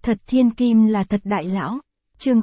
Thật thiên kim là thật đại lão. Chương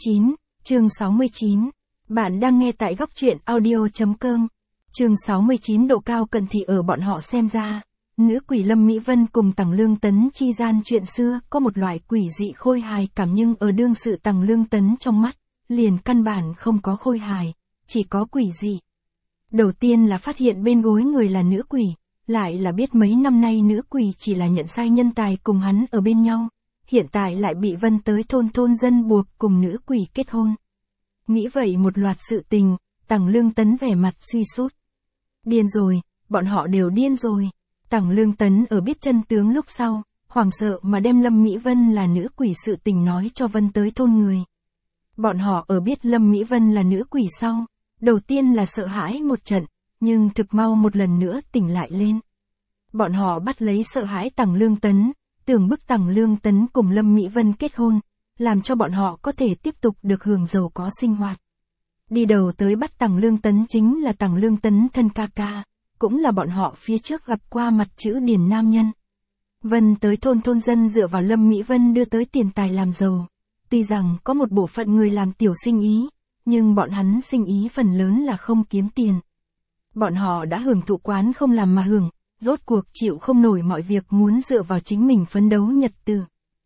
69. Bạn đang nghe tại góc truyện audio.com. Chương 69 độ cao cận thị ở bọn họ xem ra. Nữ quỷ Lâm Mỹ Vân cùng Tằng Lương Tấn chi gian chuyện xưa có một loại quỷ dị khôi hài cảm, nhưng ở đương sự Tằng Lương Tấn trong mắt, liền căn bản không có khôi hài, chỉ có quỷ dị. Đầu tiên là phát hiện bên gối người là nữ quỷ, lại là biết mấy năm nay nữ quỷ chỉ là nhận sai nhân tài cùng hắn ở bên nhau, hiện tại lại bị Vân tới thôn dân buộc cùng nữ quỷ kết hôn. Nghĩ vậy một loạt sự tình, Tằng Lương Tấn vẻ mặt suy sút. Điên rồi, bọn họ đều điên rồi. Tằng Lương Tấn ở biết chân tướng lúc sau, hoảng sợ mà đem Lâm Mỹ Vân là nữ quỷ sự tình nói cho Vân tới thôn người. Bọn họ ở biết Lâm Mỹ Vân là nữ quỷ sau, đầu tiên là sợ hãi một trận, nhưng thực mau một lần nữa tỉnh lại lên. Bọn họ bắt lấy sợ hãi Tằng Lương Tấn, tưởng bức Tằng Lương Tấn cùng Lâm Mỹ Vân kết hôn, làm cho bọn họ có thể tiếp tục được hưởng giàu có sinh hoạt. Đi đầu tới bắt Tằng Lương Tấn chính là Tằng Lương Tấn thân ca ca, cũng là bọn họ phía trước gặp qua mặt chữ điển nam nhân. Vân tới thôn dân dựa vào Lâm Mỹ Vân đưa tới tiền tài làm giàu. Tuy rằng có một bộ phận người làm tiểu sinh ý, nhưng bọn hắn sinh ý phần lớn là không kiếm tiền. Bọn họ đã hưởng thụ quán không làm mà hưởng, rốt cuộc chịu không nổi mọi việc, muốn dựa vào chính mình phấn đấu nhật tử.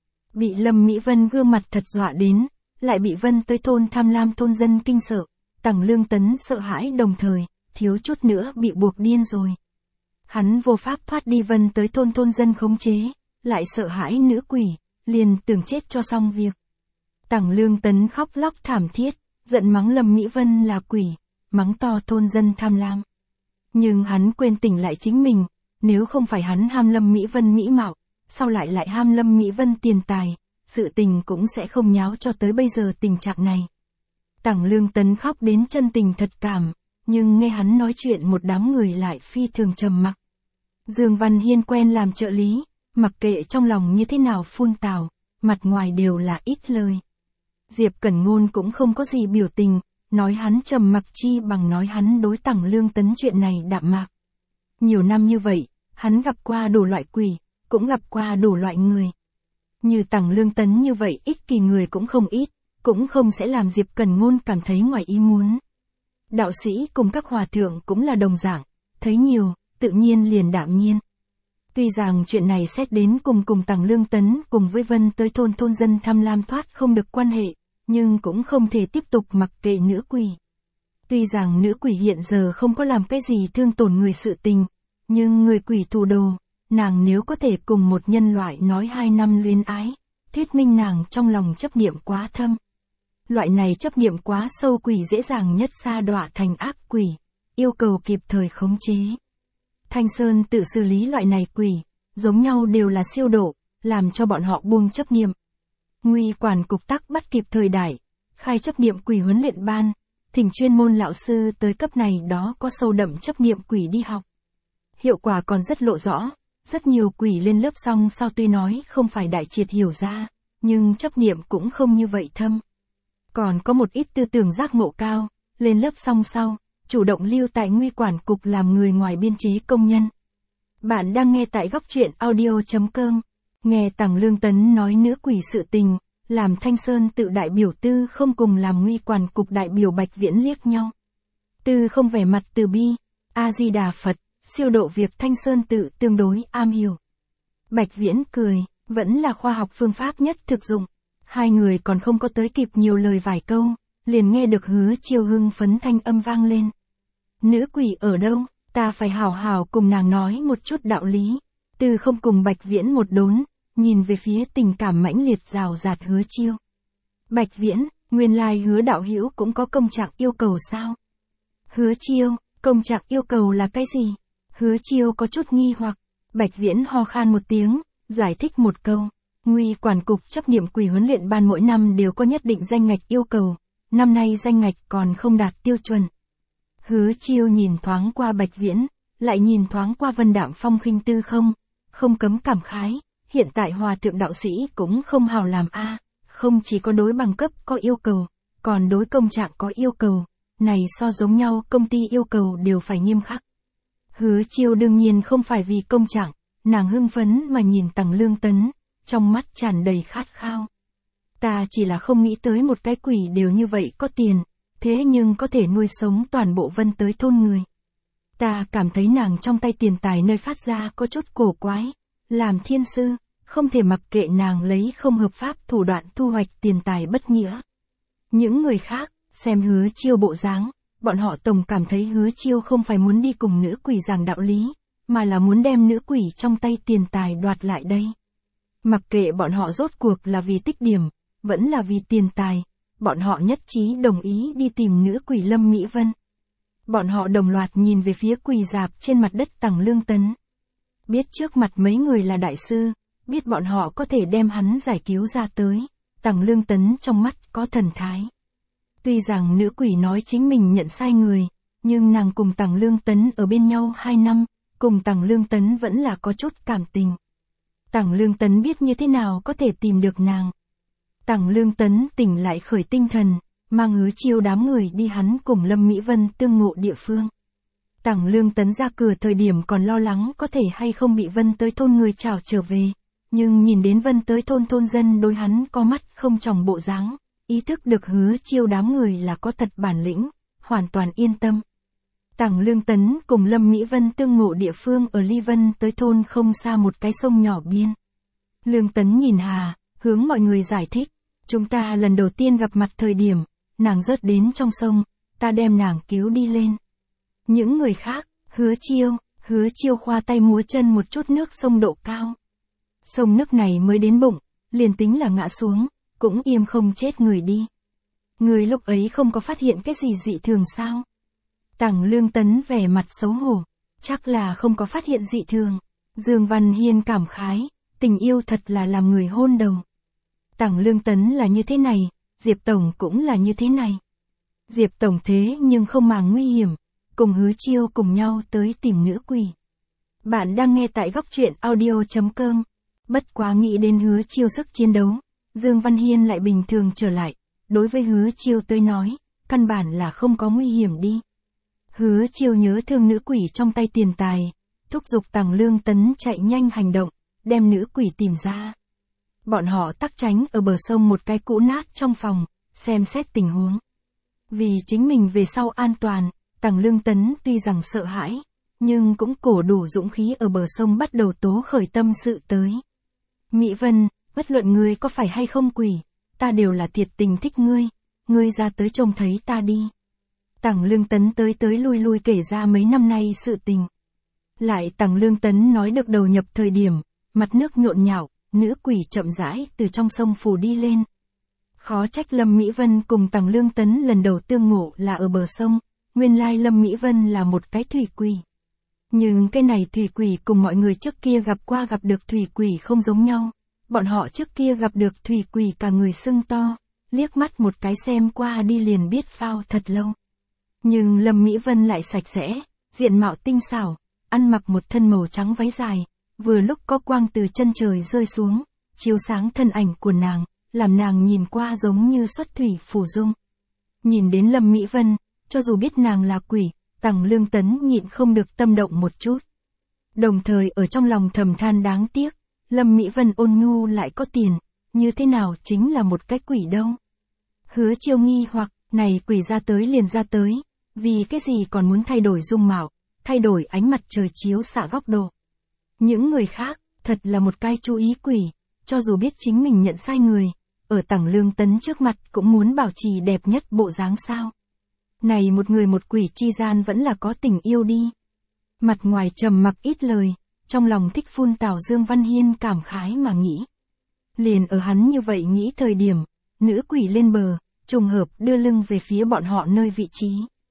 Bị Lâm Mỹ Vân gương mặt thật dọa đến, lại bị Vân tới thôn tham lam thôn dân kinh sợ. Tằng Lương Tấn sợ hãi đồng thời, thiếu chút nữa bị buộc điên rồi. Hắn vô pháp thoát đi Vân tới thôn dân khống chế, lại sợ hãi nữ quỷ, liền tưởng chết cho xong việc. Tằng Lương Tấn khóc lóc thảm thiết, giận mắng Lâm Mỹ Vân là quỷ, mắng to thôn dân tham lam. Nhưng hắn quên tỉnh lại chính mình, nếu không phải hắn ham Lâm Mỹ Vân mỹ mạo, sao lại ham Lâm Mỹ Vân tiền tài, sự tình cũng sẽ không nháo cho tới bây giờ tình trạng này. Tằng Lương Tấn khóc đến chân tình thật cảm, nhưng nghe hắn nói chuyện một đám người lại phi thường trầm mặc. Dương Văn Hiên quen làm trợ lý, mặc kệ trong lòng như thế nào phun tào, mặt ngoài đều là ít lời. Diệp Cẩn Ngôn cũng không có gì biểu tình, nói hắn trầm mặc chi bằng nói hắn đối Tằng Lương Tấn chuyện này đạm mạc. Nhiều năm như vậy, hắn gặp qua đủ loại quỷ, cũng gặp qua đủ loại người. Như Tằng Lương Tấn như vậy ích kỷ người cũng không ít, cũng không sẽ làm Diệp Cẩn Ngôn cảm thấy ngoài ý muốn. Đạo sĩ cùng các hòa thượng cũng là đồng dạng, thấy nhiều, tự nhiên liền đạm nhiên. Tuy rằng chuyện này xét đến cùng Tằng Lương Tấn cùng với Vân tới thôn dân tham lam thoát không được quan hệ, nhưng cũng không thể tiếp tục mặc kệ nữ quỷ. Tuy rằng nữ quỷ hiện giờ không có làm cái gì thương tổn người sự tình, nhưng người quỷ thù đồ, nàng nếu có thể cùng một nhân loại nói 2 năm luyến ái, thuyết minh nàng trong lòng chấp niệm quá thâm. Loại này chấp niệm quá sâu quỷ dễ dàng nhất sa đọa thành ác quỷ, yêu cầu kịp thời khống chế. Thanh Sơn tự xử lý loại này quỷ, giống nhau đều là siêu độ, làm cho bọn họ buông chấp niệm. Nguy quản cục tắc bắt kịp thời đại, khai chấp niệm quỷ huấn luyện ban, thỉnh chuyên môn lão sư tới cấp này đó có sâu đậm chấp niệm quỷ đi học. Hiệu quả còn rất lộ rõ, rất nhiều quỷ lên lớp xong sau tuy nói không phải đại triệt hiểu ra, nhưng chấp niệm cũng không như vậy thâm. Còn có một ít tư tưởng giác ngộ cao, lên lớp xong sau, chủ động lưu tại nguy quản cục làm người ngoài biên chế công nhân. Bạn đang nghe tại góc truyện audio.com, nghe Tằng Lương Tấn nói nữ quỷ sự tình, làm Thanh Sơn tự đại biểu Tư không cùng làm nguy quản cục đại biểu Bạch Viễn liếc nhau. Tư không vẻ mặt từ bi, A-di-đà Phật, siêu độ việc Thanh Sơn tự tương đối am hiểu. Bạch Viễn cười, vẫn là khoa học phương pháp nhất thực dụng. Hai người còn không có tới kịp nhiều lời vài câu, liền nghe được Hứa Chiêu hưng phấn thanh âm vang lên. Nữ quỷ ở đâu, ta phải hảo hảo cùng nàng nói một chút đạo lý. Tư không cùng Bạch Viễn một đốn, nhìn về phía tình cảm mãnh liệt rào rạt Hứa Chiêu. Bạch Viễn, nguyên lai Hứa đạo hữu cũng có công trạng yêu cầu sao? Hứa Chiêu, công trạng yêu cầu là cái gì? Hứa Chiêu có chút nghi hoặc. Bạch Viễn ho khan một tiếng, giải thích một câu. Nguy quản cục chấp niệm quỷ huấn luyện ban mỗi năm đều có nhất định danh ngạch yêu cầu, năm nay danh ngạch còn không đạt tiêu chuẩn. Hứa Chiêu nhìn thoáng qua Bạch Viễn, lại nhìn thoáng qua Vân Đạm Phong khinh Tư không cấm cảm khái, hiện tại hòa thượng đạo sĩ cũng không hào làm a, không chỉ có đối bằng cấp có yêu cầu, còn đối công trạng có yêu cầu, này so giống nhau công ty yêu cầu đều phải nghiêm khắc. Hứa Chiêu đương nhiên không phải vì công trạng, nàng hưng phấn mà nhìn Tằng Lương Tấn, trong mắt tràn đầy khát khao. Ta chỉ là không nghĩ tới một cái quỷ đều như vậy có tiền, thế nhưng có thể nuôi sống toàn bộ Vân tới thôn người. Ta cảm thấy nàng trong tay tiền tài nơi phát ra có chút cổ quái, làm thiên sư, không thể mặc kệ nàng lấy không hợp pháp thủ đoạn thu hoạch tiền tài bất nghĩa. Những người khác, xem Hứa Chiêu bộ dáng, bọn họ tổng cảm thấy Hứa Chiêu không phải muốn đi cùng nữ quỷ giảng đạo lý, mà là muốn đem nữ quỷ trong tay tiền tài đoạt lại đây. Mặc kệ bọn họ rốt cuộc là vì tích điểm, vẫn là vì tiền tài, bọn họ nhất trí đồng ý đi tìm nữ quỷ Lâm Mỹ Vân. Bọn họ đồng loạt nhìn về phía quỳ rạp trên mặt đất Tằng Lương Tấn. Biết trước mặt mấy người là đại sư, biết bọn họ có thể đem hắn giải cứu ra tới, Tằng Lương Tấn trong mắt có thần thái. Tuy rằng nữ quỷ nói chính mình nhận sai người, nhưng nàng cùng Tằng Lương Tấn ở bên nhau 2 năm, cùng Tằng Lương Tấn vẫn là có chút cảm tình. Tằng Lương Tấn biết như thế nào có thể tìm được nàng. Tằng Lương Tấn tỉnh lại khởi tinh thần, mang Hứa Chiêu đám người đi hắn cùng Lâm Mỹ Vân tương ngộ địa phương. Tằng Lương Tấn ra cửa thời điểm còn lo lắng có thể hay không bị Vân tới thôn người chào trở về, nhưng nhìn đến Vân tới thôn dân đối hắn có mắt không tròng bộ dáng, ý thức được Hứa Chiêu đám người là có thật bản lĩnh, hoàn toàn yên tâm. Tằng Lương Tấn cùng Lâm Mỹ Vân tương ngộ địa phương ở ly Vân tới thôn không xa một cái sông nhỏ biên. Lương Tấn nhìn Hà, hướng mọi người giải thích, chúng ta lần đầu tiên gặp mặt thời điểm, nàng rớt đến trong sông, ta đem nàng cứu đi lên. Những người khác, Hứa Chiêu khoa tay múa chân một chút nước sông độ cao. Sông nước này mới đến bụng, liền tính là ngã xuống, cũng im không chết người đi. Người lúc ấy không có phát hiện cái gì dị thường sao? Tằng Lương Tấn vẻ mặt xấu hổ, chắc là không có phát hiện dị thường. Dương Văn Hiên cảm khái, tình yêu thật là làm người hôn đầu. Tằng Lương Tấn là như thế này, Diệp Tổng cũng là như thế này. Diệp Tổng thế nhưng không màng nguy hiểm, cùng Hứa Chiêu cùng nhau tới tìm nữ quỷ. Bạn đang nghe tại góc truyện audio.com. Bất quá nghĩ đến Hứa Chiêu sức chiến đấu, Dương Văn Hiên lại bình thường trở lại, đối với Hứa Chiêu tới nói, căn bản là không có nguy hiểm đi. Hứa Chiêu nhớ thương nữ quỷ trong tay tiền tài, thúc giục Tằng Lương Tấn chạy nhanh hành động, đem nữ quỷ tìm ra. Bọn họ tắc tránh ở bờ sông một cái cũ nát trong phòng, xem xét tình huống. Vì chính mình về sau an toàn, Tằng Lương Tấn tuy rằng sợ hãi, nhưng cũng cổ đủ dũng khí ở bờ sông bắt đầu tố khởi tâm sự tới. Mỹ Vân, bất luận ngươi có phải hay không quỷ, ta đều là thiệt tình thích ngươi, ngươi ra tới trông thấy ta đi. Tằng Lương Tấn tới lui kể ra mấy năm nay sự tình. Lại Tằng Lương Tấn nói được đầu nhập thời điểm, mặt nước nhộn nhạo, nữ quỷ chậm rãi từ trong sông phù đi lên. Khó trách Lâm Mỹ Vân cùng Tằng Lương Tấn lần đầu tương ngộ là ở bờ sông, nguyên lai Lâm Mỹ Vân là một cái thủy quỷ. Nhưng cái này thủy quỷ cùng mọi người trước kia gặp được thủy quỷ không giống nhau. Bọn họ trước kia gặp được thủy quỷ cả người sưng to, liếc mắt một cái xem qua đi liền biết phao thật lâu. Nhưng Lâm Mỹ Vân lại sạch sẽ, diện mạo tinh xảo, ăn mặc một thân màu trắng váy dài, vừa lúc có quang từ chân trời rơi xuống, chiếu sáng thân ảnh của nàng, làm nàng nhìn qua giống như xuất thủy phù dung. Nhìn đến Lâm Mỹ Vân, cho dù biết nàng là quỷ, Tằng Lương Tấn nhịn không được tâm động một chút. Đồng thời ở trong lòng thầm than đáng tiếc, Lâm Mỹ Vân ôn nhu lại có tiền, như thế nào chính là một cái quỷ đâu. Hứa Chiêu nghi hoặc, này quỷ ra tới liền ra tới, vì cái gì còn muốn thay đổi dung mạo, thay đổi ánh mặt trời chiếu xạ góc độ. Những người khác, thật là một cái chú ý quỷ, cho dù biết chính mình nhận sai người, ở Tằng Lương Tấn trước mặt cũng muốn bảo trì đẹp nhất bộ dáng sao. Này một người một quỷ chi gian vẫn là có tình yêu đi. Mặt ngoài trầm mặc ít lời, trong lòng thích phun tào Dương Văn Hiên cảm khái mà nghĩ. Liền ở hắn như vậy nghĩ thời điểm, nữ quỷ lên bờ, trùng hợp đưa lưng về phía bọn họ nơi vị trí.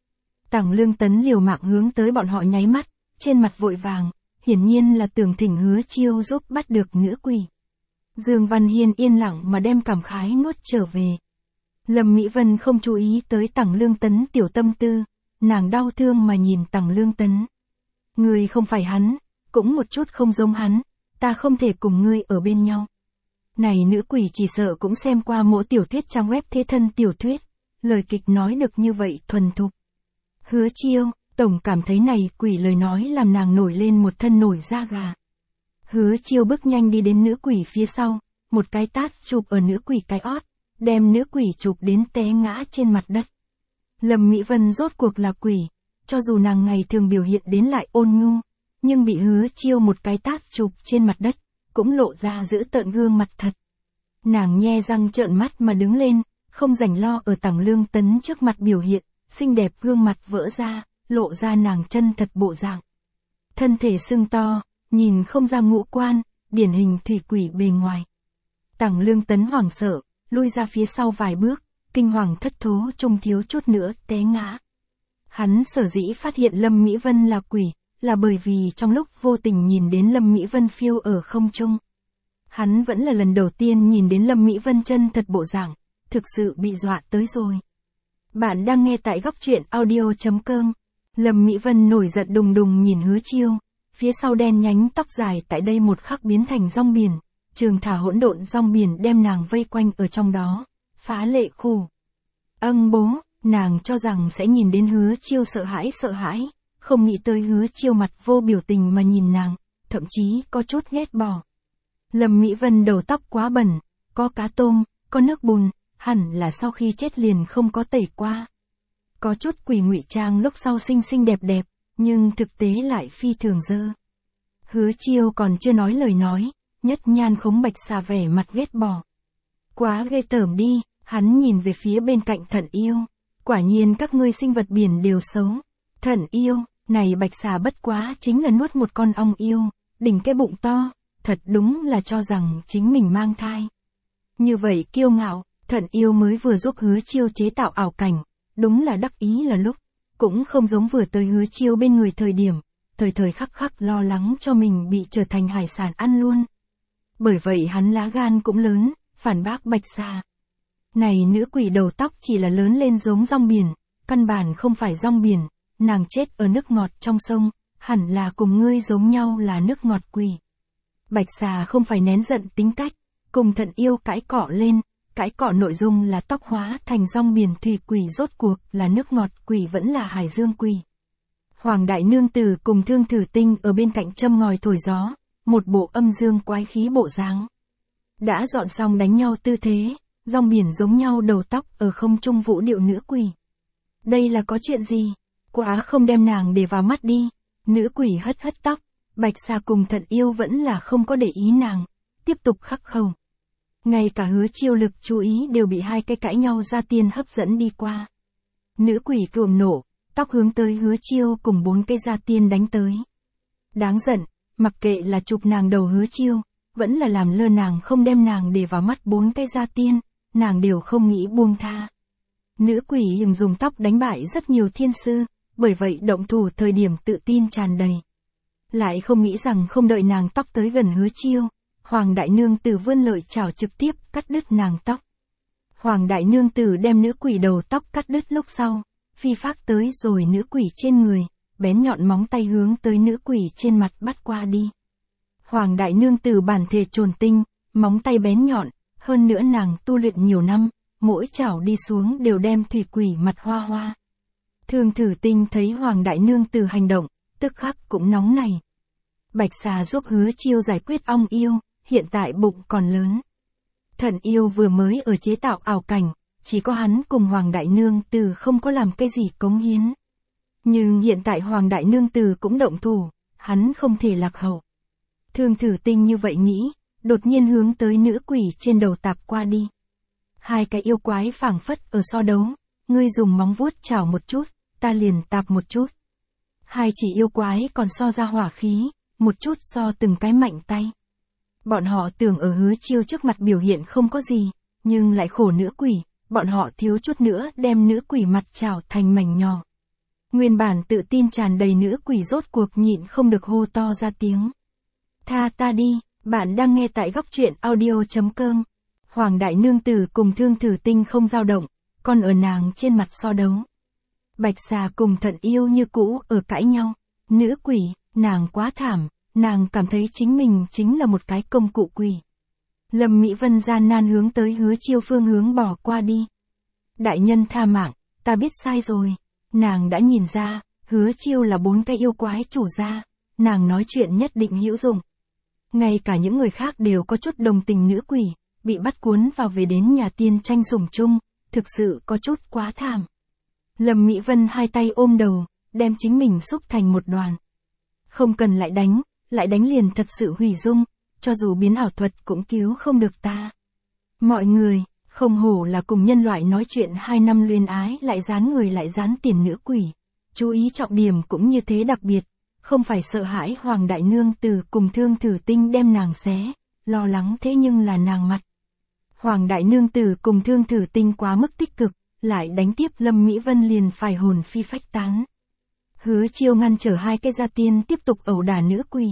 Tằng Lương Tấn liều mạng hướng tới bọn họ nháy mắt, trên mặt vội vàng, hiển nhiên là tưởng thỉnh Hứa Chiêu giúp bắt được nữ quỷ. Dương Văn Hiên yên lặng mà đem cảm khái nuốt trở về. Lâm Mỹ Vân không chú ý tới Tằng Lương Tấn tiểu tâm tư, nàng đau thương mà nhìn Tằng Lương Tấn. Ngươi không phải hắn, cũng một chút không giống hắn, ta không thể cùng ngươi ở bên nhau. Này nữ quỷ chỉ sợ cũng xem qua mỗi tiểu thuyết trang web thế thân tiểu thuyết, lời kịch nói được như vậy thuần thục. Hứa Chiêu, tổng cảm thấy này quỷ lời nói làm nàng nổi lên một thân nổi da gà. Hứa Chiêu bước nhanh đi đến nữ quỷ phía sau, một cái tát chụp ở nữ quỷ cái ót, đem nữ quỷ chụp đến té ngã trên mặt đất. Lâm Mỹ Vân rốt cuộc là quỷ, cho dù nàng ngày thường biểu hiện đến lại ôn nhu, nhưng bị Hứa Chiêu một cái tát chụp trên mặt đất, cũng lộ ra dữ tợn gương mặt thật. Nàng nhe răng trợn mắt mà đứng lên, không rảnh lo ở Tằng Lương Tấn trước mặt biểu hiện, xinh đẹp gương mặt vỡ ra, lộ ra nàng chân thật bộ dạng. Thân thể sưng to, nhìn không ra ngũ quan, điển hình thủy quỷ bề ngoài. Tằng Lương Tấn hoảng sợ, lui ra phía sau vài bước, kinh hoàng thất thố trông thiếu chút nữa té ngã. Hắn sở dĩ phát hiện Lâm Mỹ Vân là quỷ, là bởi vì trong lúc vô tình nhìn đến Lâm Mỹ Vân phiêu ở không trung. Hắn vẫn là lần đầu tiên nhìn đến Lâm Mỹ Vân chân thật bộ dạng, thực sự bị dọa tới rồi. Bạn đang nghe tại góc truyện audio.com. Lâm Mỹ Vân nổi giận đùng đùng nhìn Hứa Chiêu, phía sau đen nhánh tóc dài tại đây một khắc biến thành rong biển, trường thả hỗn độn rong biển đem nàng vây quanh ở trong đó, phá lệ khu. Bố, nàng cho rằng sẽ nhìn đến Hứa Chiêu sợ hãi, không nghĩ tới Hứa Chiêu mặt vô biểu tình mà nhìn nàng, thậm chí có chút ghét bỏ. Lâm Mỹ Vân đầu tóc quá bẩn, có cá tôm, có nước bùn, hẳn là sau khi chết liền không có tẩy qua. Có chút quỷ ngụy trang lúc sau xinh xinh đẹp đẹp, nhưng thực tế lại phi thường dơ. Hứa Chiêu còn chưa nói lời nói, nhất nhan khống bạch xà vẻ mặt ghét bỏ. Quá ghê tởm đi, hắn nhìn về phía bên cạnh Thận Yêu. Quả nhiên các ngươi sinh vật biển đều xấu. Thận Yêu, này bạch xà bất quá chính là nuốt một con ong yêu, đỉnh cái bụng to, thật đúng là cho rằng chính mình mang thai. Như vậy kiêu ngạo, Thận Yêu mới vừa giúp Hứa Chiêu chế tạo ảo cảnh, đúng là đắc ý là lúc, cũng không giống vừa tới Hứa Chiêu bên người thời điểm, thời khắc khắc lo lắng cho mình bị trở thành hải sản ăn luôn. Bởi vậy hắn lá gan cũng lớn, phản bác bạch xà. Này nữ quỷ đầu tóc chỉ là lớn lên giống rong biển, căn bản không phải rong biển, nàng chết ở nước ngọt trong sông, hẳn là cùng ngươi giống nhau là nước ngọt quỷ. Bạch xà không phải nén giận tính cách, cùng Thận Yêu cãi cọ lên, cãi cọ nội dung là tóc hóa thành rong biển thủy quỷ rốt cuộc là nước ngọt quỷ vẫn là hải dương quỷ. Hoàng đại nương tử cùng Thương Thử Tinh ở bên cạnh châm ngòi thổi gió, một bộ âm dương quái khí bộ dáng. Đã dọn xong đánh nhau tư thế, rong biển giống nhau đầu tóc ở không trung vũ điệu nữ quỷ. Đây là có chuyện gì? Quá không đem nàng để vào mắt đi. Nữ quỷ hất hất tóc, bạch xà cùng Thận Yêu vẫn là không có để ý nàng, tiếp tục khắc khẩu. Ngay cả Hứa Chiêu lực chú ý đều bị hai cái cãi nhau gia tiên hấp dẫn đi qua. Nữ quỷ cuồng nổ, tóc hướng tới Hứa Chiêu cùng 4 cái gia tiên đánh tới. Đáng giận, mặc kệ là chụp nàng đầu Hứa Chiêu, vẫn là làm lơ nàng không đem nàng để vào mắt 4 cái gia tiên, nàng đều không nghĩ buông tha. Nữ quỷ dùng dùng tóc đánh bại rất nhiều thiên sư, bởi vậy động thủ thời điểm tự tin tràn đầy. Lại không nghĩ rằng không đợi nàng tóc tới gần Hứa Chiêu, Hoàng đại nương tử vươn lợi chảo trực tiếp cắt đứt nàng tóc. Hoàng đại nương tử đem nữ quỷ đầu tóc cắt đứt lúc sau, phi phác tới rồi nữ quỷ trên người, bén nhọn móng tay hướng tới nữ quỷ trên mặt bắt qua đi. Hoàng đại nương tử bản thể trồn tinh, móng tay bén nhọn, hơn nữa nàng tu luyện nhiều năm, mỗi chảo đi xuống đều đem thủy quỷ mặt hoa hoa. Thương Thử Tinh thấy Hoàng đại nương tử hành động, tức khắc cũng nóng này. Bạch xà giúp Hứa Chiêu giải quyết ong yêu, hiện tại bụng còn lớn. Thận Yêu vừa mới ở chế tạo ảo cảnh, chỉ có hắn cùng Hoàng đại nương tử không có làm cái gì cống hiến. Nhưng hiện tại Hoàng đại nương tử cũng động thủ, hắn không thể lạc hậu. Thương Thử Tinh như vậy nghĩ, đột nhiên hướng tới nữ quỷ trên đầu tạp qua đi. Hai cái yêu quái phảng phất ở so đấu, ngươi dùng móng vuốt chảo một chút, ta liền tạp một chút. Hai chỉ yêu quái còn so ra hỏa khí, một chút so từng cái mạnh tay. Bọn họ tưởng ở Hứa Chiêu trước mặt biểu hiện không có gì, nhưng lại khổ nữ quỷ, bọn họ thiếu chút nữa đem nữ quỷ mặt chảo thành mảnh nhỏ. Nguyên bản tự tin tràn đầy nữ quỷ rốt cuộc nhịn không được hô to ra tiếng. Tha ta đi, bạn đang nghe tại góc truyện audio.com. Hoàng đại nương tử cùng Thương Thử Tinh không dao động, còn ở nàng trên mặt so đấu. Bạch xà cùng Thận Yêu như cũ ở cãi nhau. Nữ quỷ, nàng quá thảm, nàng cảm thấy chính mình chính là một cái công cụ quỷ. Lâm Mỹ Vân gian nan hướng tới Hứa Chiêu phương hướng bỏ qua đi. Đại nhân tha mạng, ta biết sai rồi. Nàng đã nhìn ra, Hứa Chiêu là 4 cái yêu quái chủ gia, nàng nói chuyện nhất định hữu dụng. Ngay cả những người khác đều có chút đồng tình nữ quỷ, bị bắt cuốn vào về đến nhà tiên tranh sủng chung, thực sự có chút quá thảm. Lâm Mỹ Vân hai tay ôm đầu, đem chính mình xúc thành một đoàn. Không cần lại đánh liền thật sự hủy dung, cho dù biến ảo thuật cũng cứu không được ta. Mọi người, không hổ là cùng nhân loại nói chuyện 2 năm luyến ái lại dán người lại dán tiền nữ quỷ. Chú ý trọng điểm cũng như thế đặc biệt, không phải sợ hãi Hoàng Đại Nương Tử cùng Thương Thử Tinh đem nàng xé, lo lắng thế nhưng là nàng mặt. Hoàng Đại Nương Tử cùng Thương Thử Tinh quá mức tích cực, lại đánh tiếp Lâm Mỹ Vân liền phải hồn phi phách tán. Hứa Chiêu ngăn trở hai cái gia tiên tiếp tục ẩu đả nữ quỷ.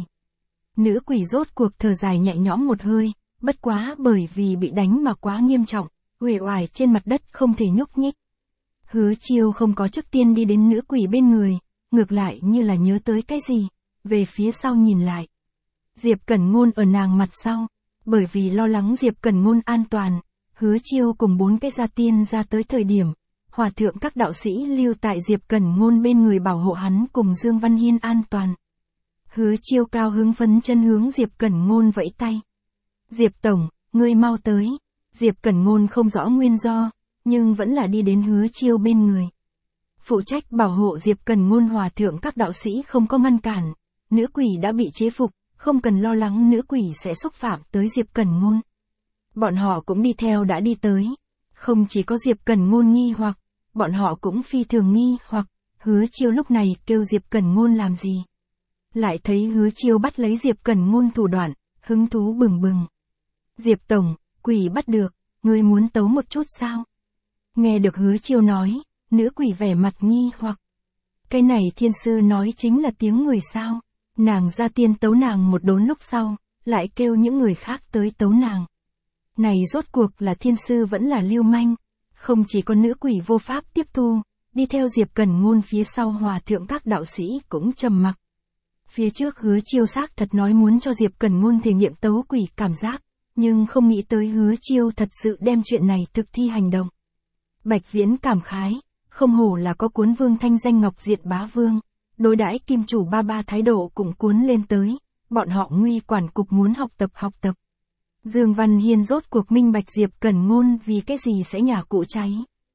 Nữ quỷ rốt cuộc thở dài nhẹ nhõm một hơi, bất quá bởi vì bị đánh mà quá nghiêm trọng, uể oải trên mặt đất không thể nhúc nhích. Hứa Chiêu không có trước tiên đi đến nữ quỷ bên người, ngược lại như là nhớ tới cái gì, về phía sau nhìn lại. Diệp Cẩn Ngôn ở nàng mặt sau, bởi vì lo lắng Diệp Cẩn Ngôn an toàn, Hứa Chiêu cùng 4 cái gia tiên ra tới thời điểm, hòa thượng các đạo sĩ lưu tại Diệp Cẩn Ngôn bên người bảo hộ hắn cùng Dương Văn Hiên an toàn. Hứa Chiêu cao hứng phấn chân hướng Diệp Cẩn Ngôn vẫy tay. Diệp Tổng, ngươi mau tới. Diệp Cẩn Ngôn không rõ nguyên do, nhưng vẫn là đi đến Hứa Chiêu bên người. Phụ trách bảo hộ Diệp Cẩn Ngôn hòa thượng các đạo sĩ không có ngăn cản, nữ quỷ đã bị chế phục, không cần lo lắng nữ quỷ sẽ xúc phạm tới Diệp Cẩn Ngôn. Bọn họ cũng đi theo đã đi tới, không chỉ có Diệp Cẩn Ngôn nghi hoặc, bọn họ cũng phi thường nghi hoặc, Hứa Chiêu lúc này kêu Diệp Cẩn Ngôn làm gì. Lại thấy Hứa Chiêu bắt lấy Diệp Cẩn Ngôn thủ đoạn, hứng thú bừng bừng. Diệp Tổng, quỷ bắt được, ngươi muốn tấu một chút sao? Nghe được Hứa Chiêu nói, nữ quỷ vẻ mặt nghi hoặc. Cái này thiên sư nói chính là tiếng người sao? Nàng ra tiên tấu nàng một đốn lúc sau, lại kêu những người khác tới tấu nàng. Này rốt cuộc là thiên sư vẫn là lưu manh, không chỉ có nữ quỷ vô pháp tiếp thu, đi theo Diệp Cẩn Ngôn phía sau hòa thượng các đạo sĩ cũng trầm mặc. Phía trước Hứa Chiêu xác thật nói muốn cho Diệp Cẩn Ngôn thể nghiệm tấu quỷ cảm giác, nhưng không nghĩ tới Hứa Chiêu thật sự đem chuyện này thực thi hành động. Bạch Viễn cảm khái, không hổ là có cuốn vương thanh danh ngọc diện bá vương, đối đãi kim chủ ba ba thái độ cũng cuốn lên tới, bọn họ nguy quản cục muốn học tập. Dương Văn Hiên rốt cuộc minh bạch Diệp Cẩn Ngôn vì cái gì sẽ nhà cụ cháy.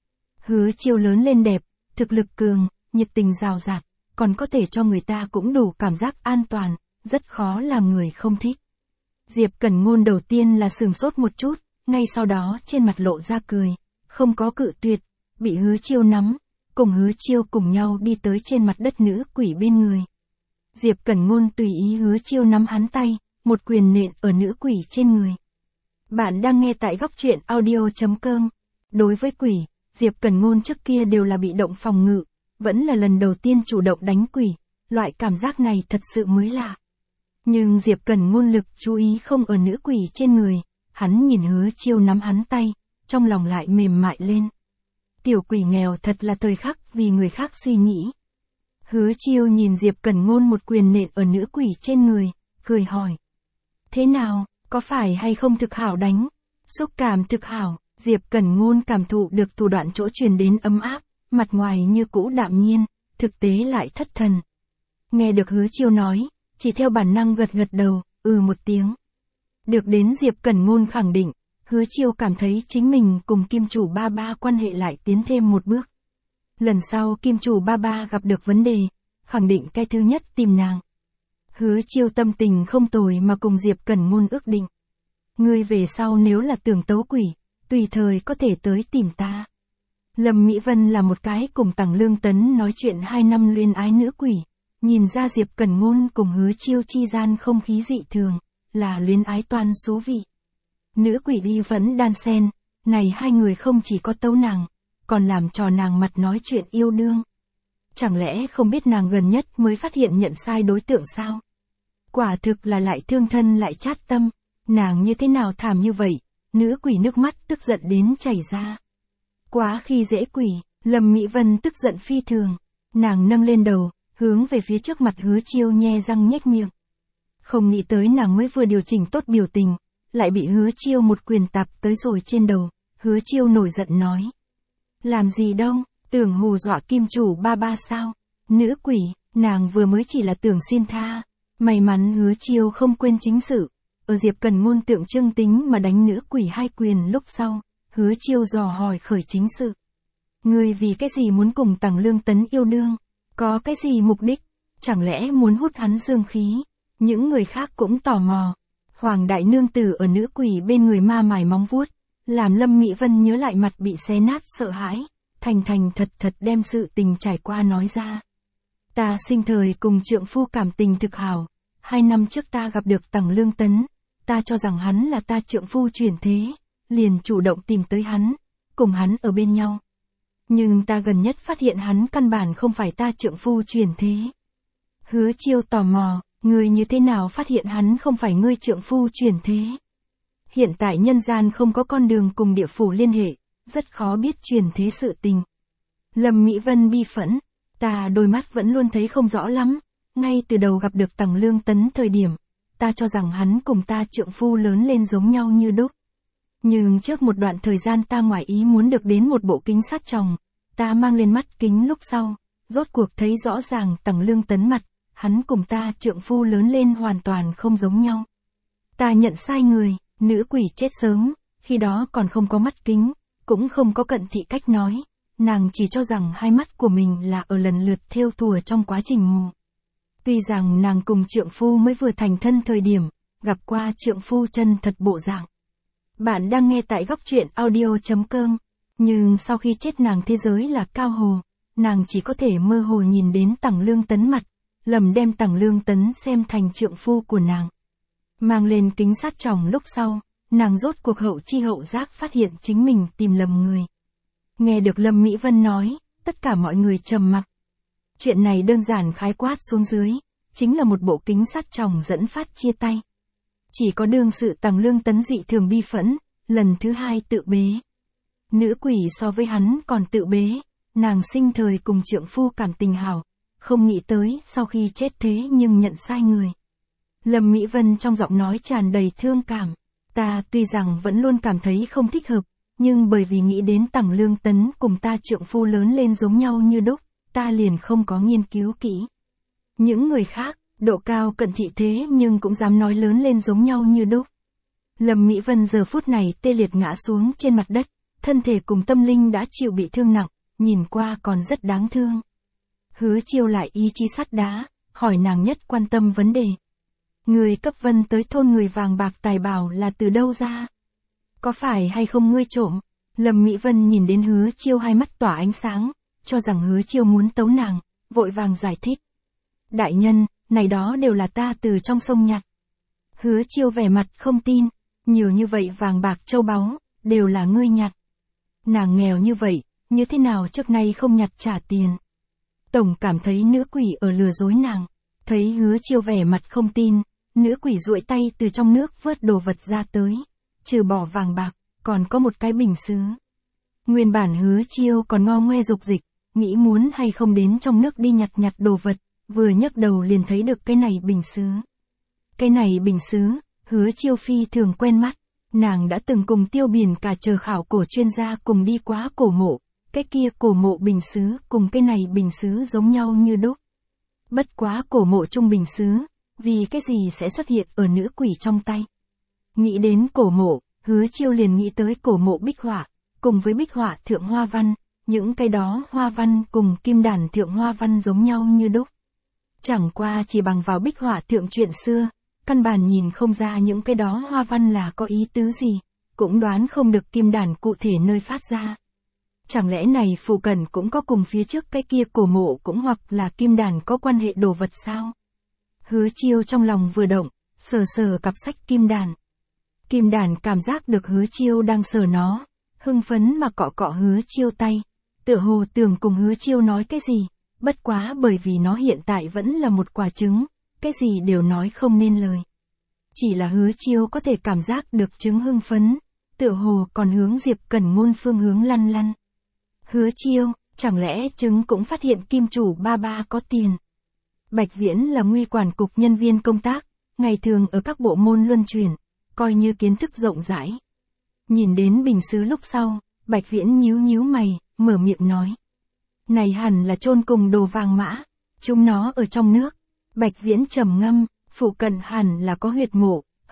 Hứa Chiêu lớn lên đẹp, thực lực cường, nhiệt tình rào rạt, còn có thể cho người ta cũng đủ cảm giác an toàn, rất khó làm người không thích. Diệp Cẩn Ngôn đầu tiên là sửng sốt một chút, ngay sau đó trên mặt lộ ra cười, không có cự tuyệt, bị Hứa Chiêu nắm, cùng Hứa Chiêu cùng nhau đi tới trên mặt đất nữ quỷ bên người. Diệp Cẩn Ngôn tùy ý Hứa Chiêu nắm hắn tay, một quyền nện ở nữ quỷ trên người. Bạn đang nghe tại góc truyện audio.com. Đối với quỷ, Diệp Cẩn Ngôn trước kia đều là bị động phòng ngự, vẫn là lần đầu tiên chủ động đánh quỷ, loại cảm giác này thật sự mới lạ. Nhưng Diệp Cẩn Ngôn lực chú ý không ở nữ quỷ trên người, hắn nhìn Hứa Chiêu nắm hắn tay, trong lòng lại mềm mại lên. Tiểu quỷ nghèo thật là thời khắc vì người khác suy nghĩ. Hứa Chiêu nhìn Diệp Cẩn Ngôn một quyền nện ở nữ quỷ trên người, cười hỏi. Thế nào, có phải hay không thực hảo đánh? Xúc cảm thực hảo, Diệp Cẩn Ngôn cảm thụ được thủ đoạn chỗ truyền đến ấm áp, mặt ngoài như cũ đạm nhiên, thực tế lại thất thần. Nghe được Hứa Chiêu nói, chỉ theo bản năng gật đầu, một tiếng. Được đến Diệp Cẩn Ngôn khẳng định, Hứa Chiêu cảm thấy chính mình cùng kim chủ ba ba quan hệ lại tiến thêm một bước. Lần sau kim chủ ba ba gặp được vấn đề, khẳng định cái thứ nhất tìm nàng. Hứa Chiêu tâm tình không tồi mà cùng Diệp Cẩn Ngôn ước định. Ngươi về sau nếu là tưởng tấu quỷ, tùy thời có thể tới tìm ta. Lâm Mỹ Vân là một cái cùng Tằng Lương Tấn nói chuyện 2 năm luyến ái nữ quỷ, nhìn ra Diệp Cẩn Ngôn cùng Hứa Chiêu chi gian không khí dị thường, là luyến ái toan số vị. Nữ quỷ đi vẫn đan xen, này hai người không chỉ có tấu nàng, còn làm trò nàng mặt nói chuyện yêu đương. Chẳng lẽ không biết nàng gần nhất mới phát hiện nhận sai đối tượng sao? Quả thực là lại thương thân lại chát tâm, nàng như thế nào thảm như vậy, nữ quỷ nước mắt tức giận đến chảy ra. Quá khi dễ quỷ, Lâm Mỹ Vân tức giận phi thường, nàng nâng lên đầu, hướng về phía trước mặt Hứa Chiêu nhe răng nhếch miệng. Không nghĩ tới nàng mới vừa điều chỉnh tốt biểu tình, lại bị Hứa Chiêu một quyền tạp tới rồi trên đầu, Hứa Chiêu nổi giận nói. Làm gì đâu, tưởng hù dọa kim chủ ba ba sao? Nữ quỷ, nàng vừa mới chỉ là tưởng xin tha, may mắn Hứa Chiêu không quên chính sự, ở Diệp Cần Ngôn tượng trưng tính mà đánh nữ quỷ 2 quyền lúc sau, Hứa Chiêu dò hỏi khởi chính sự. Ngươi vì cái gì muốn cùng Tằng Lương Tấn yêu đương? Có cái gì mục đích? Chẳng lẽ muốn hút hắn dương khí? Những người khác cũng tò mò. Hoàng đại nương tử ở nữ quỷ bên người ma mài móng vuốt, làm Lâm Mỹ Vân nhớ lại mặt bị xé nát sợ hãi, thành thật đem sự tình trải qua nói ra. Ta sinh thời cùng trượng phu cảm tình thực hảo, 2 năm trước ta gặp được Tằng Lương Tấn, ta cho rằng hắn là ta trượng phu chuyển thế, liền chủ động tìm tới hắn, cùng hắn ở bên nhau. Nhưng ta gần nhất phát hiện hắn căn bản không phải ta trượng phu chuyển thế. Hứa Chiêu tò mò, ngươi như thế nào phát hiện hắn không phải ngươi trượng phu chuyển thế? Hiện tại nhân gian không có con đường cùng địa phủ liên hệ, rất khó biết chuyển thế sự tình. Lâm Mỹ Vân bi phẫn, ta đôi mắt vẫn luôn thấy không rõ lắm, ngay từ đầu gặp được Tằng Lương Tấn thời điểm, ta cho rằng hắn cùng ta trượng phu lớn lên giống nhau như đúc. Nhưng trước một đoạn thời gian ta ngoài ý muốn được đến một bộ kính sát tròng, ta mang lên mắt kính lúc sau, rốt cuộc thấy rõ ràng Tằng Lương Tấn mặt, hắn cùng ta trượng phu lớn lên hoàn toàn không giống nhau. Ta nhận sai người, nữ quỷ chết sớm, khi đó còn không có mắt kính, cũng không có cận thị cách nói, nàng chỉ cho rằng hai mắt của mình là ở lần lượt thêu thùa trong quá trình mù. Tuy rằng nàng cùng trượng phu mới vừa thành thân thời điểm, gặp qua trượng phu chân thật bộ dạng. Bạn đang nghe tại góc truyện audio.com, nhưng sau khi chết nàng thế giới là cao hồ, nàng chỉ có thể mơ hồ nhìn đến Tằng Lương Tấn mặt, lầm đem Tằng Lương Tấn xem thành trượng phu của nàng. Mang lên kính sát tròng lúc sau, nàng rốt cuộc hậu chi hậu giác phát hiện chính mình tìm lầm người. Nghe được Lâm Mỹ Vân nói, tất cả mọi người trầm mặc. Chuyện này đơn giản khái quát xuống dưới, chính là một bộ kính sát tròng dẫn phát chia tay. Chỉ có đương sự Tằng Lương Tấn dị thường bi phẫn, lần thứ 2 tự bế. Nữ quỷ so với hắn còn tự bế, nàng sinh thời cùng trượng phu cảm tình hảo, không nghĩ tới sau khi chết thế nhưng nhận sai người. Lâm Mỹ Vân trong giọng nói tràn đầy thương cảm, ta tuy rằng vẫn luôn cảm thấy không thích hợp, nhưng bởi vì nghĩ đến Tằng Lương Tấn cùng ta trượng phu lớn lên giống nhau như đúc, ta liền không có nghiên cứu kỹ. Những người khác, độ cao cận thị thế nhưng cũng dám nói lớn lên giống nhau như đúc. Lâm Mỹ Vân giờ phút này tê liệt ngã xuống trên mặt đất, thân thể cùng tâm linh đã chịu bị thương nặng, nhìn qua còn rất đáng thương. Hứa Chiêu lại ý chí sắt đá, hỏi nàng nhất quan tâm vấn đề. Người cấp Vân tới thôn người vàng bạc tài bảo là từ đâu ra? Có phải hay không ngươi trộm? Lâm Mỹ Vân nhìn đến Hứa Chiêu hai mắt tỏa ánh sáng, cho rằng Hứa Chiêu muốn tấu nàng, vội vàng giải thích. Đại nhân, này đó đều là ta từ trong sông nhặt. Hứa Chiêu vẻ mặt không tin, nhiều như vậy vàng bạc châu báu, đều là ngươi nhặt. Nàng nghèo như vậy, như thế nào trước nay không nhặt trả tiền? Tổng cảm thấy nữ quỷ ở lừa dối nàng, thấy Hứa Chiêu vẻ mặt không tin, nữ quỷ duỗi tay từ trong nước vớt đồ vật ra tới, trừ bỏ vàng bạc, còn có một cái bình sứ. Nguyên bản Hứa Chiêu còn ngo ngoe dục dịch, nghĩ muốn hay không đến trong nước đi nhặt đồ vật, vừa nhấc đầu liền thấy được cái này bình sứ. Cái này bình sứ, Hứa Chiêu phi thường quen mắt, nàng đã từng cùng Tiêu Biển cả chờ khảo cổ chuyên gia cùng đi quá cổ mộ, cái kia cổ mộ bình sứ cùng cái này bình sứ giống nhau như đúc. Bất quá cổ mộ chung bình sứ, vì cái gì sẽ xuất hiện ở nữ quỷ trong tay. Nghĩ đến cổ mộ, Hứa Chiêu liền nghĩ tới cổ mộ bích họa, cùng với bích họa thượng hoa văn, những cái đó hoa văn cùng kim đàn thượng hoa văn giống nhau như đúc. Chẳng qua chỉ bằng vào bích họa thượng chuyện xưa, căn bản nhìn không ra những cái đó hoa văn là có ý tứ gì, cũng đoán không được kim đàn cụ thể nơi phát ra. Chẳng lẽ này phụ cận cũng có cùng phía trước cái kia cổ mộ cũng hoặc là kim đàn có quan hệ đồ vật sao? Hứa Chiêu trong lòng vừa động, sờ cặp sách kim đàn. Kim đàn cảm giác được Hứa Chiêu đang sờ nó, hưng phấn mà cọ Hứa Chiêu tay, tựa hồ tưởng cùng Hứa Chiêu nói cái gì, bất quá bởi vì nó hiện tại vẫn là một quả trứng, cái gì đều nói không nên lời. Chỉ là Hứa Chiêu có thể cảm giác được trứng hưng phấn, tựa hồ còn hướng Diệp Cẩn Ngôn phương hướng lăn. Hứa Chiêu, chẳng lẽ trứng cũng phát hiện kim chủ ba có tiền? Bạch Viễn là Nguy quản cục nhân viên công tác, ngày thường ở các bộ môn luân chuyển, coi như kiến thức rộng rãi. Nhìn đến bình sứ lúc sau, Bạch Viễn nhíu mày, mở miệng nói. Này hẳn là chôn cùng đồ vàng mã, chúng nó ở trong nước. Bạch Viễn trầm ngâm, phụ cận hẳn là có huyệt mộ,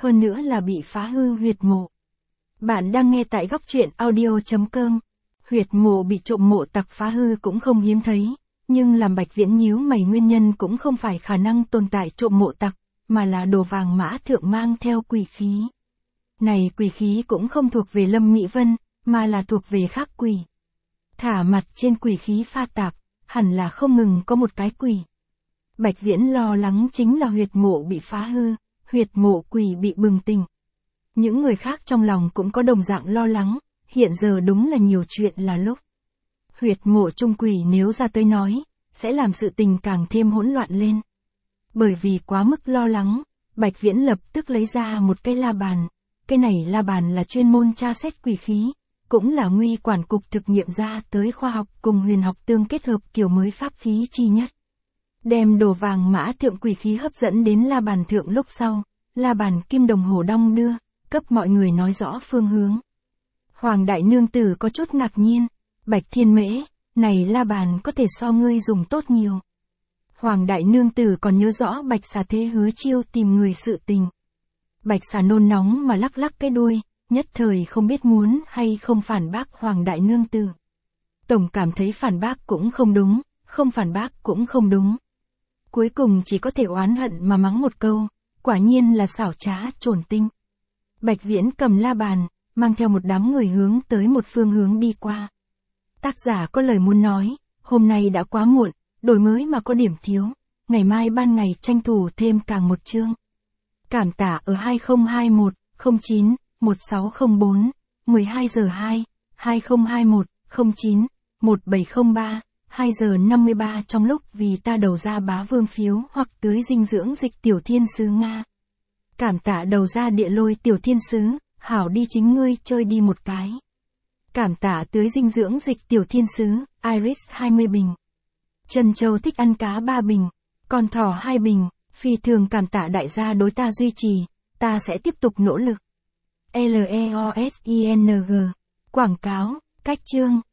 hơn nữa là bị phá hư huyệt mộ. Bạn đang nghe tại góc truyện audio.com. Huyệt mộ bị trộm mộ tặc phá hư cũng không hiếm thấy, nhưng làm Bạch Viễn nhíu mày nguyên nhân cũng không phải khả năng tồn tại trộm mộ tặc, mà là đồ vàng mã thượng mang theo quỷ khí. Này quỷ khí cũng không thuộc về Lâm Mỹ Vân, mà là thuộc về khác quỷ. Thả mặt trên quỷ khí pha tạp, hẳn là không ngừng có một cái quỷ. Bạch Viễn lo lắng chính là huyệt mộ bị phá hư, huyệt mộ quỷ bị bừng tỉnh. Những người khác trong lòng cũng có đồng dạng lo lắng, hiện giờ đúng là nhiều chuyện là lúc. Huyệt mộ trung quỷ nếu ra tới nói, sẽ làm sự tình càng thêm hỗn loạn lên. Bởi vì quá mức lo lắng, Bạch Viễn lập tức lấy ra một cái la bàn. Cái này la bàn là chuyên môn tra xét quỷ khí, cũng là Nguy quản cục thực nghiệm ra tới khoa học cùng huyền học tương kết hợp kiểu mới pháp khí chi nhất. Đem đồ vàng mã thượng quỷ khí hấp dẫn đến la bàn thượng lúc sau, la bàn kim đồng hồ đong đưa, cấp mọi người nói rõ phương hướng. Hoàng đại nương tử có chút ngạc nhiên, Bạch Thiên Mễ, này la bàn có thể so ngươi dùng tốt nhiều. Hoàng đại nương tử còn nhớ rõ Bạch Xà thế hứa chiêu tìm người sự tình. Bạch Xà nôn nóng mà lắc lắc cái đuôi, nhất thời không biết muốn hay không phản bác Hoàng đại nương tử. Tổng cảm thấy phản bác cũng không đúng, không phản bác cũng không đúng. Cuối cùng chỉ có thể oán hận mà mắng một câu, quả nhiên là xảo trá trồn tinh. Bạch Viễn cầm la bàn, mang theo một đám người hướng tới một phương hướng đi qua. Tác giả có lời muốn nói, hôm nay đã quá muộn, đổi mới mà có điểm thiếu, ngày mai ban ngày tranh thủ thêm càng một chương. Cảm tạ ở 2021 09 1604 12 giờ 2 2021 09 1703 2 giờ 53 trong lúc vì ta đầu ra bá vương phiếu hoặc tưới dinh dưỡng dịch tiểu thiên sứ Nga. Cảm tạ đầu ra địa lôi tiểu thiên sứ, hảo đi chính ngươi chơi đi một cái. Cảm tạ tưới dinh dưỡng dịch tiểu thiên sứ, Iris 20 bình. Trần Châu thích ăn cá 3 bình, con thỏ 2 bình, phi thường cảm tạ đại gia đối ta duy trì, ta sẽ tiếp tục nỗ lực. LEOSING. Quảng cáo, cách chương.